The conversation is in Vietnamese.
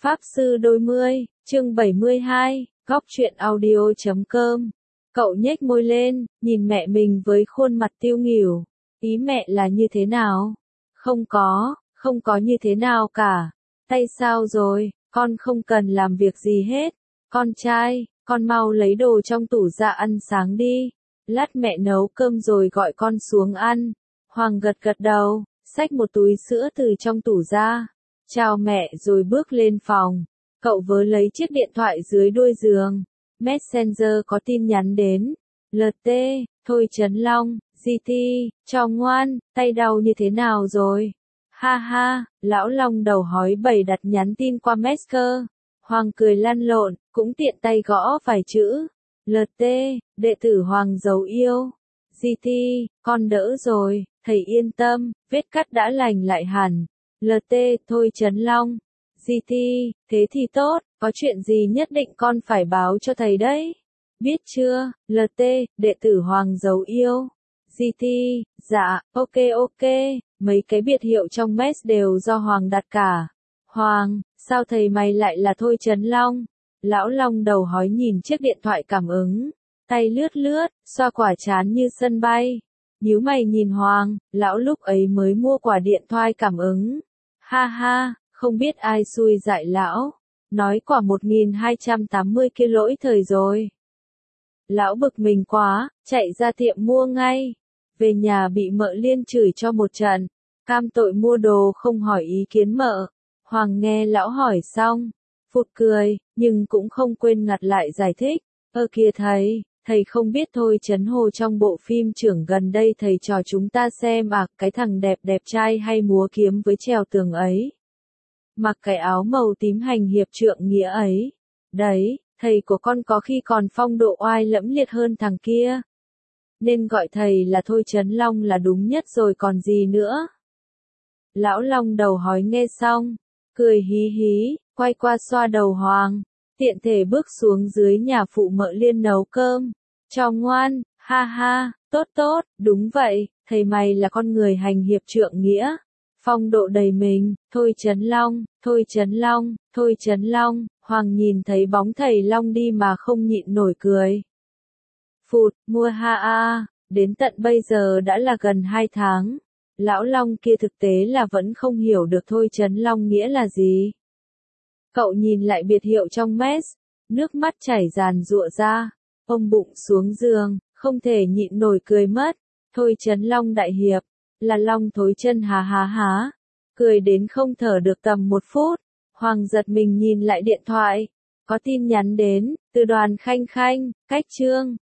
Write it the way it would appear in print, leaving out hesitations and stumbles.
Pháp Sư Đôi Mươi, chương 72, góc truyện audio.com. Cậu nhếch môi lên, nhìn mẹ mình với khuôn mặt tiêu nghỉu. Ý mẹ là như thế nào? Không có như thế nào cả. Tay sao rồi, con không cần làm việc gì hết. Con trai, con mau lấy đồ trong tủ ra ăn sáng đi. Lát mẹ nấu cơm rồi gọi con xuống ăn. Hoàng gật gật đầu, xách một túi sữa từ trong tủ ra. Chào mẹ rồi bước lên phòng. Cậu vớ lấy chiếc điện thoại dưới đuôi giường. Messenger có tin nhắn đến. LT, Thôi Trấn Long, GT, cho ngoan, tay đau như thế nào rồi? Ha ha, lão Long đầu hói bầy đặt nhắn tin qua Messenger. Hoàng cười lăn lộn, cũng tiện tay gõ vài chữ. LT, đệ tử Hoàng dấu yêu. GT, con đỡ rồi, thầy yên tâm, vết cắt đã lành lại hẳn. LT, Thôi Trấn Long. GT, thế thì tốt, có chuyện gì nhất định con phải báo cho thầy đấy. Biết chưa, LT, đệ tử Hoàng dấu yêu. GT, dạ, ok, mấy cái biệt hiệu trong mess đều do Hoàng đặt cả. Hoàng, sao thầy mày lại là Thôi Trấn Long? Lão Long đầu hói nhìn chiếc điện thoại cảm ứng, tay lướt, xoa quả trán như sân bay. Nhíu mày nhìn Hoàng, lão lúc ấy mới mua quả điện thoại cảm ứng. Ha ha, không biết ai xui dại lão. Nói quả 1280 kia lỗi thời rồi. Lão bực mình quá, chạy ra tiệm mua ngay. Về nhà bị mợ Liên chửi cho một trận. Cam tội mua đồ không hỏi ý kiến mợ. Hoàng nghe lão hỏi xong, phụt cười, nhưng cũng không quên ngặt lại giải thích. Kìa thầy không biết Thôi Trấn Hồ trong bộ phim trưởng gần đây thầy trò chúng ta xem à, cái thằng đẹp trai hay múa kiếm với trèo tường ấy. Mặc cái áo màu tím hành hiệp trượng nghĩa ấy. Đấy, thầy của con có khi còn phong độ oai lẫm liệt hơn thằng kia. Nên gọi thầy là Thôi Trấn Long là đúng nhất rồi còn gì nữa. Lão Long đầu hói nghe xong, cười hí, quay qua xoa đầu Hoàng, tiện thể bước xuống dưới nhà phụ mợ Liên nấu cơm. Cho ngoan, ha ha, tốt, đúng vậy, thầy mày là con người hành hiệp trượng nghĩa. Phong độ đầy mình, Thôi Trấn Long, Hoàng nhìn thấy bóng thầy Long đi mà không nhịn nổi cười. Phụt, mua ha a, đến tận bây giờ đã là gần 2 tháng. Lão Long kia thực tế là vẫn không hiểu được Thôi Trấn Long nghĩa là gì. Cậu nhìn lại biệt hiệu trong mess, nước mắt chảy ràn rụa ra, ôm bụng xuống giường, không thể nhịn nổi cười mất. Thôi Trấn Long đại hiệp, là Long Thối Chân há, cười đến không thở được tầm 1 phút. Hoàng giật mình nhìn lại điện thoại, có tin nhắn đến, từ Đoàn Khanh, cách Trương.